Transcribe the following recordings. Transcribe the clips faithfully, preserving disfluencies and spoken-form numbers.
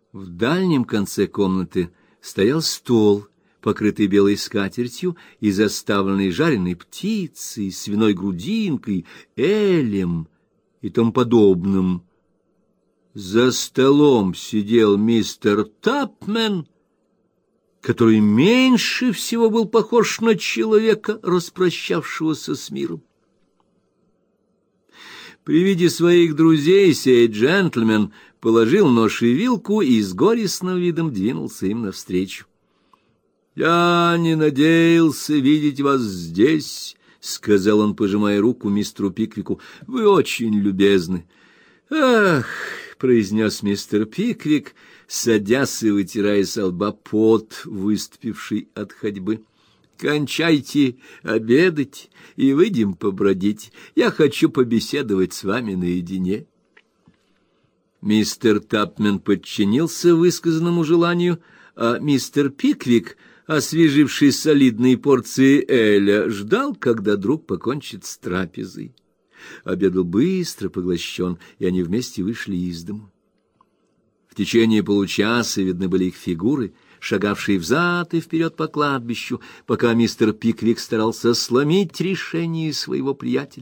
В дальнем конце комнаты стоял стол, покрытый белой скатертью и заставленный жареной птицей, свиной грудинкой, элем и тому подобным. За столом сидел мистер Тапмен, который меньше всего был похож на человека, распрощавшегося с миром. При виде своих друзей сей джентльмен положил нож и вилку и с горестным видом двинулся им навстречу. «Я не надеялся видеть вас здесь», — сказал он, пожимая руку мистеру Пиквику. «Вы очень любезны». «Ах», — произнес мистер Пиквик, садясь и вытирая со лба пот, выступивший от ходьбы. «Кончайте обедать и выйдем побродить. Я хочу побеседовать с вами наедине». Мистер Тапмен подчинился высказанному желанию, а мистер Пиквик, освеживший солидные порции эля, ждал, когда друг покончит с трапезой. Обед был быстро поглощен, и они вместе вышли из дому. В течение получаса видны были их фигуры, шагавшие взад и вперед по кладбищу, пока мистер Пиквик старался сломить решение своего приятеля.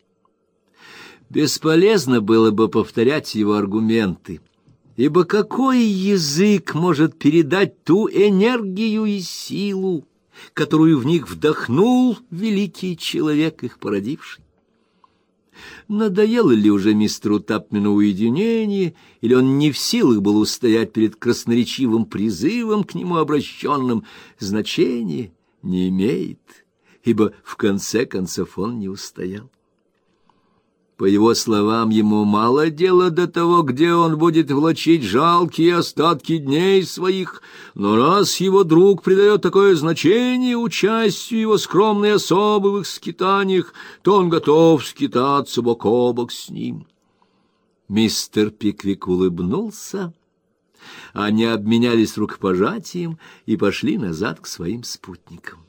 Бесполезно было бы повторять его аргументы, ибо какой язык может передать ту энергию и силу, которую в них вдохнул великий человек, их породивший? Надоело ли уже мистеру Тапмену уединение, или он не в силах был устоять перед красноречивым призывом к нему обращенным, значения не имеет, ибо в конце концов он не устоял. По его словам, ему мало дела до того, где он будет влачить жалкие остатки дней своих, но раз его друг придает такое значение участию его скромной особы в их скитаниях, то он готов скитаться бок о бок с ним. Мистер Пиквик улыбнулся, они обменялись рукопожатием и пошли назад к своим спутникам.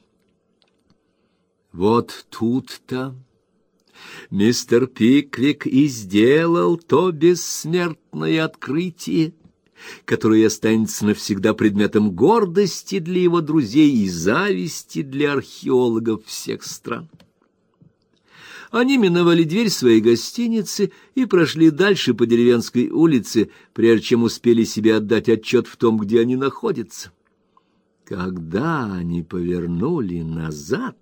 Вот тут-то мистер Пиквик и сделал то бессмертное открытие, которое останется навсегда предметом гордости для его друзей и зависти для археологов всех стран. Они миновали дверь своей гостиницы и прошли дальше по деревенской улице, прежде чем успели себе отдать отчет в том, где они находятся. Когда они повернули назад,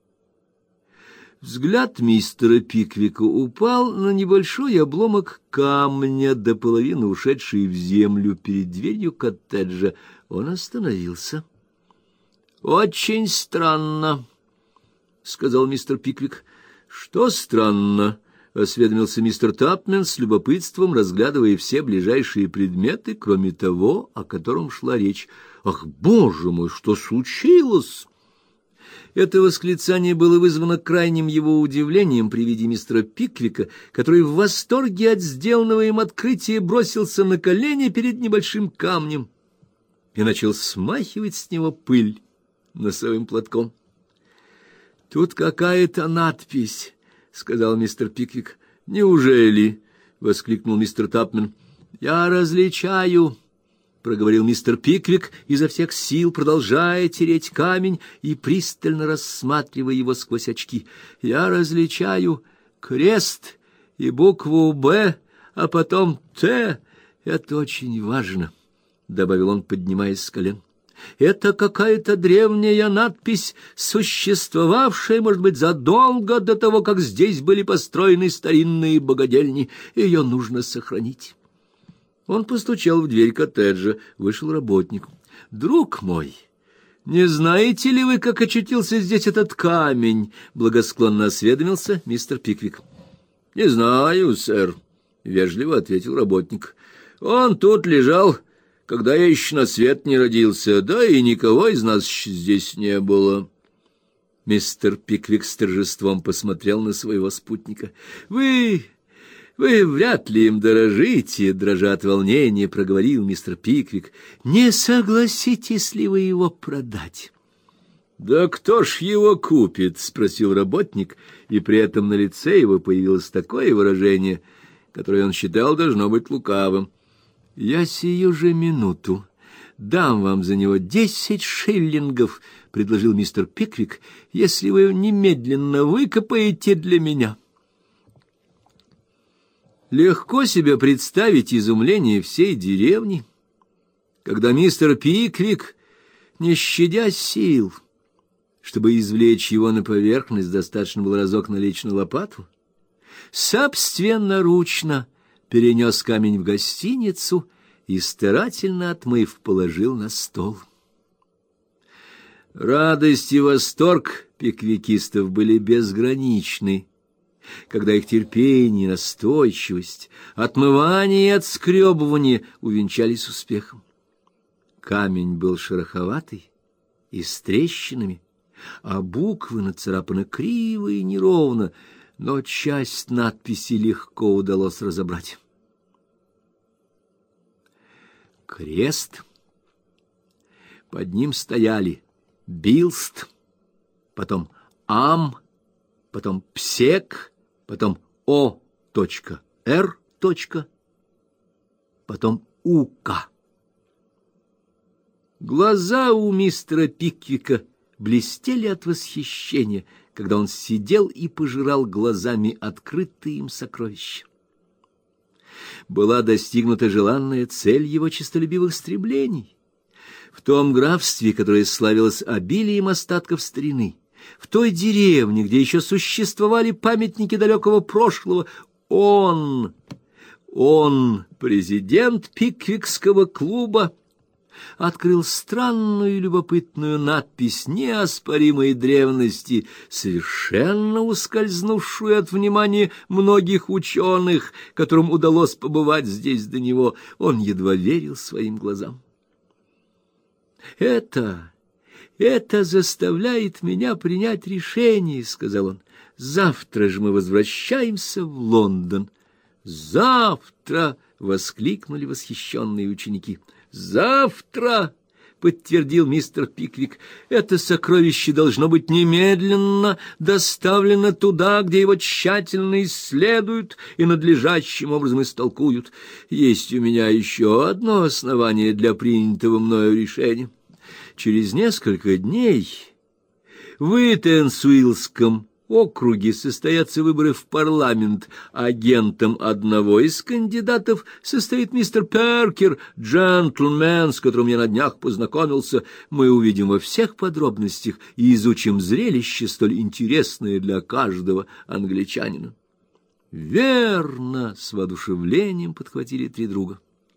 взгляд мистера Пиквика упал на небольшой обломок камня, до половины ушедший в землю перед дверью коттеджа. Он остановился. «Очень странно», — сказал мистер Пиквик. «Что странно?» — осведомился мистер Тапмен с любопытством, разглядывая все ближайшие предметы, кроме того, о котором шла речь. «Ах, боже мой, что случилось?» Это восклицание было вызвано крайним его удивлением при виде мистера Пиквика, который в восторге от сделанного им открытия бросился на колени перед небольшим камнем и начал смахивать с него пыль носовым платком. «Тут какая-то надпись», — сказал мистер Пиквик. «Неужели?» — воскликнул мистер Тапмен. «Я различаю», — проговорил мистер Пиквик, изо всех сил продолжая тереть камень и пристально рассматривая его сквозь очки. «Я различаю крест и букву «Б», а потом «Т». Это очень важно», — добавил он, поднимаясь с колен. «Это какая-то древняя надпись, существовавшая, может быть, задолго до того, как здесь были построены старинные богадельни. Ее нужно сохранить». Он постучал в дверь коттеджа. Вышел работник. «Друг мой, не знаете ли вы, как очутился здесь этот камень?» — благосклонно осведомился мистер Пиквик. «Не знаю, сэр», — вежливо ответил работник. «Он тут лежал, когда я еще на свет не родился, да и никого из нас здесь не было». Мистер Пиквик с торжеством посмотрел на своего спутника. «Вы... «Вы вряд ли им дорожите», — дрожа от волнения, проговорил мистер Пиквик. «Не согласитесь ли вы его продать?» «Да кто ж его купит?» — спросил работник, и при этом на лице его появилось такое выражение, которое он считал должно быть лукавым. Я сию же минуту дам вам за него десять шиллингов, — предложил мистер Пиквик, — если вы немедленно выкопаете для меня. Легко себе представить изумление всей деревни, когда мистер Пиквик, не щадя сил, чтобы извлечь его на поверхность, достаточно было разок налечь на лопату, собственноручно перенес камень в гостиницу и, старательно отмыв, положил на стол. Радость и восторг пиквикистов были безграничны, когда их терпение, настойчивость, отмывание и отскребывание увенчались успехом. Камень был шероховатый и с трещинами, а буквы нацарапаны криво и неровно, но часть надписи легко удалось разобрать. Крест. Под ним стояли Билст, потом Ам, потом Псек, потом О.Р., потом Ука. Глаза у мистера Пиквика блестели от восхищения, когда он сидел и пожирал глазами открытые им сокровища. Была достигнута желанная цель его честолюбивых стремлений. В том графстве, которое славилось обилием остатков старины, в той деревне, где еще существовали памятники далекого прошлого, он, он, президент Пиквикского клуба, открыл странную и любопытную надпись неоспоримой древности, совершенно ускользнувшую от внимания многих ученых, которым удалось побывать здесь до него. Он едва верил своим глазам. «Это, это заставляет меня принять решение», — сказал он. «Завтра же мы возвращаемся в Лондон». «Завтра!» — воскликнули восхищенные ученики. «Завтра!» — подтвердил мистер Пиквик. «Это сокровище должно быть немедленно доставлено туда, где его тщательно исследуют и надлежащим образом истолкуют. Есть у меня еще одно основание для принятого мною решения. Через несколько дней в Итенсуилском округе состоятся выборы в парламент. Агентом одного из кандидатов состоит мистер Перкер, джентльмен, с которым я на днях познакомился. Мы увидим во всех подробностях и изучим зрелище, столь интересное для каждого англичанина». «Верно!» — с воодушевлением подхватили три друга.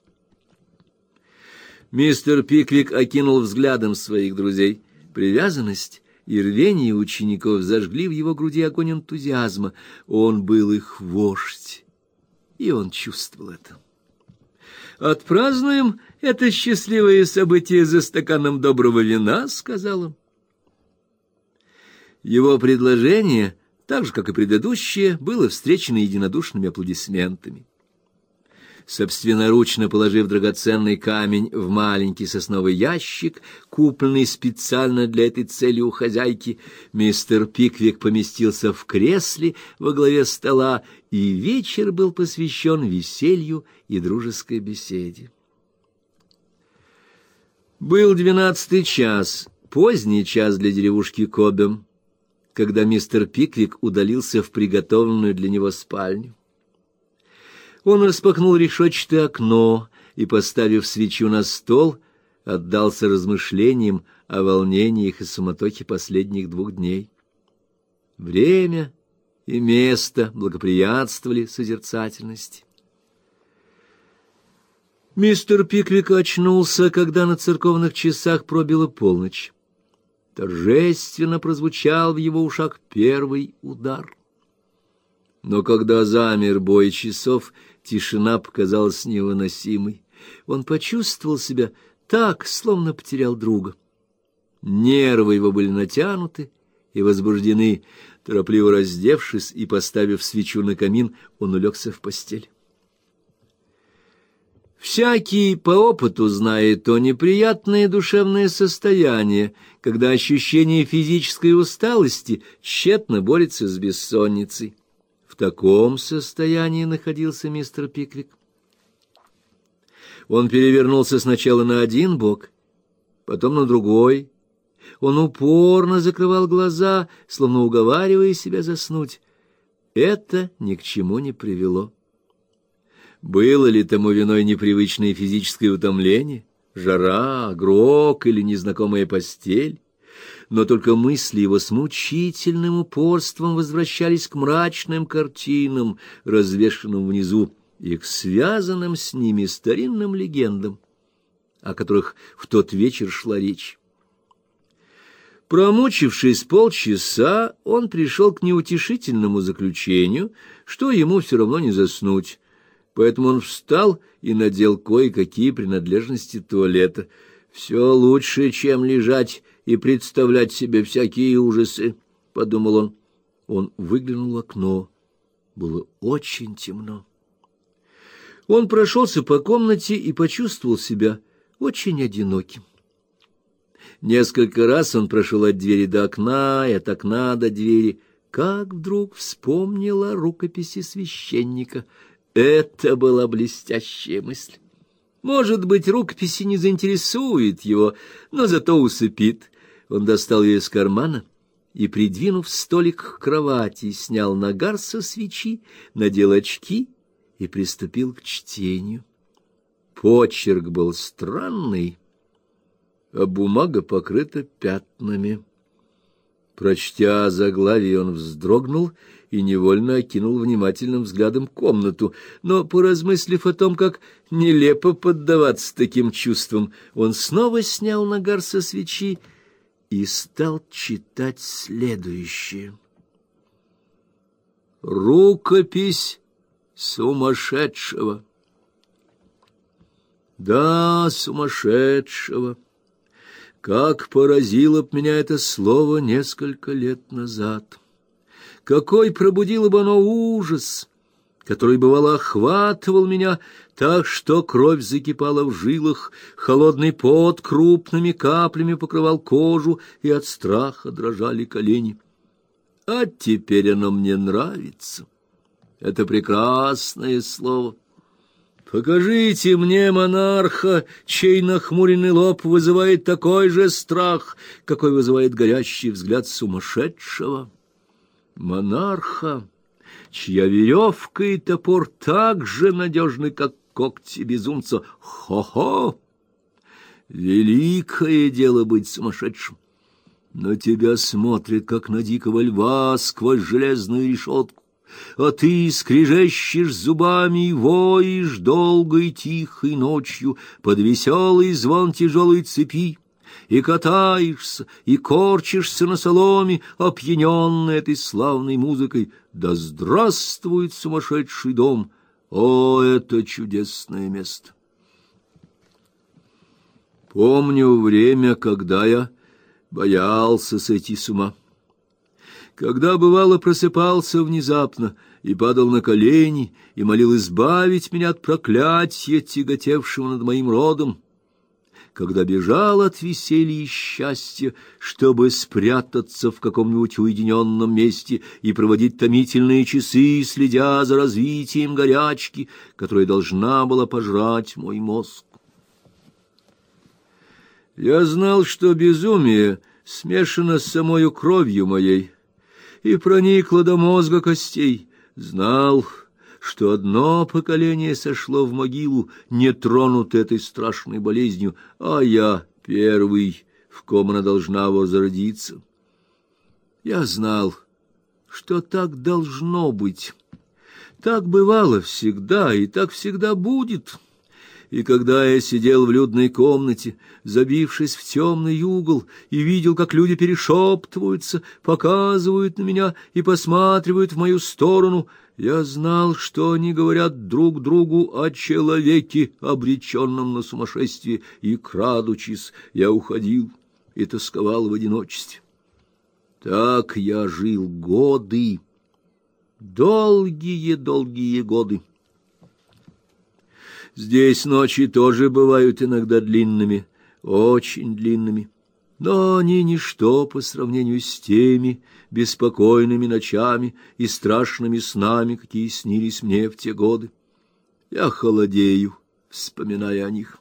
Мистер Пиквик окинул взглядом своих друзей. Привязанность и рвение учеников зажгли в его груди огонь энтузиазма. Он был их вождь, и он чувствовал это. «Отпразднуем это счастливое событие за стаканом доброго вина», — сказал он. Его предложение, так же, как и предыдущее, было встречено единодушными аплодисментами. Собственноручно положив драгоценный камень в маленький сосновый ящик, купленный специально для этой цели у хозяйки, мистер Пиквик поместился в кресле во главе стола, и вечер был посвящен веселью и дружеской беседе. Был двенадцатый час, поздний час для деревушки Кобем, когда мистер Пиквик удалился в приготовленную для него спальню. Он распахнул решетчатое окно и, поставив свечу на стол, отдался размышлениям о волнениях и суматохе последних двух дней. Время и место благоприятствовали созерцательности. Мистер Пиквик очнулся, когда на церковных часах пробила полночь. Торжественно прозвучал в его ушах первый удар. Но когда замер бой часов, тишина показалась невыносимой. Он почувствовал себя так, словно потерял друга. Нервы его были натянуты и возбуждены. Торопливо раздевшись и поставив свечу на камин, он улегся в постель. Всякий по опыту знает то неприятное душевное состояние, когда ощущение физической усталости тщетно борется с бессонницей. В таком состоянии находился мистер Пиквик. Он перевернулся сначала на один бок, потом на другой. Он упорно закрывал глаза, словно уговаривая себя заснуть. Это ни к чему не привело. Было ли тому виной непривычное физическое утомление, жара, грок или незнакомая постель? Но только мысли его с мучительным упорством возвращались к мрачным картинам, развешанным внизу, и к связанным с ними старинным легендам, о которых в тот вечер шла речь. Промучившись полчаса, он пришел к неутешительному заключению, что ему все равно не заснуть, поэтому он встал и надел кое-какие принадлежности туалета. «Все лучше, чем лежать и представлять себе всякие ужасы», — подумал он. Он выглянул в окно. Было очень темно. Он прошелся по комнате и почувствовал себя очень одиноким. Несколько раз он прошел от двери до окна и от окна до двери, как вдруг вспомнил о рукописи священника. Это была блестящая мысль. Может быть, рукописи не заинтересует его, но зато усыпит. Он достал ее из кармана и, придвинув столик к кровати, снял нагар со свечи, надел очки и приступил к чтению. Почерк был странный, а бумага покрыта пятнами. Прочтя заглавие, он вздрогнул и невольно окинул внимательным взглядом комнату, но, поразмыслив о том, как нелепо поддаваться таким чувствам, он снова снял нагар со свечи и стал читать следующее. «Рукопись сумасшедшего». Да, сумасшедшего. Как поразило б меня это слово несколько лет назад. Какой пробудило бы оно ужас, который, бывало, охватывал меня так, что кровь закипала в жилах, холодный пот крупными каплями покрывал кожу, и от страха дрожали колени. А теперь оно мне нравится. Это прекрасное слово. Покажите мне монарха, чей нахмуренный лоб вызывает такой же страх, какой вызывает горящий взгляд сумасшедшего. Монарха, чья веревка и топор так же надежны, как когти безумца. Хо-хо! Великое дело быть сумасшедшим. На тебя смотрят, как на дикого льва сквозь железную решетку. А ты скрежещешь зубами и воешь долгой тихой ночью под веселый звон тяжелой цепи, и катаешься, и корчишься на соломе, опьяненный этой славной музыкой. Да здравствует сумасшедший дом! О, это чудесное место! Помню время, когда я боялся сойти с ума. Когда, бывало, просыпался внезапно и падал на колени и молил избавить меня от проклятия, тяготевшего над моим родом, когда бежал от веселья и счастья, чтобы спрятаться в каком-нибудь уединенном месте и проводить томительные часы, следя за развитием горячки, которая должна была пожрать мой мозг. Я знал, что безумие смешано с самою кровью моей и проникло до мозга костей, знал, что одно поколение сошло в могилу, не тронутое этой страшной болезнью, а я первый, в ком она должна возродиться. Я знал, что так должно быть. Так бывало всегда, и так всегда будет. И когда я сидел в людной комнате, забившись в темный угол, и видел, как люди перешептываются, показывают на меня и посматривают в мою сторону, я знал, что они говорят друг другу о человеке, обреченном на сумасшествие, и, крадучись, я уходил и тосковал в одиночестве. Так я жил годы, долгие-долгие годы. Здесь ночи тоже бывают иногда длинными, очень длинными, но они ничто по сравнению с теми беспокойными ночами и страшными снами, какие снились мне в те годы. Я холодею, вспоминая о них.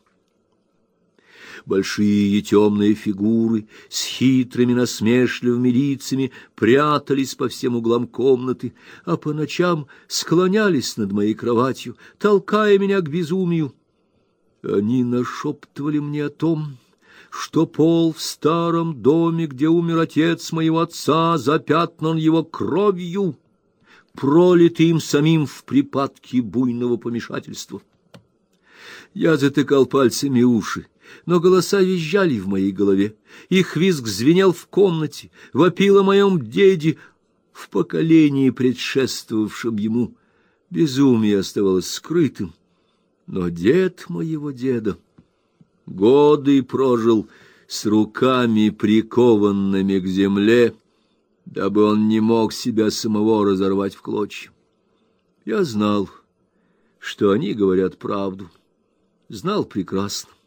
Большие темные фигуры с хитрыми насмешливыми лицами прятались по всем углам комнаты, а по ночам склонялись над моей кроватью, толкая меня к безумию. Они нашептывали мне о том, что пол в старом доме, где умер отец моего отца, запятнан его кровью, пролитой им самим в припадке буйного помешательства. Я затыкал пальцами уши, но голоса визжали в моей голове, их визг звенел в комнате, вопил о моем деде, в поколении, предшествовавшем ему. Безумие оставалось скрытым, но дед моего деда годы прожил с руками прикованными к земле, дабы он не мог себя самого разорвать в клочья. Я знал, что они говорят правду, знал прекрасно.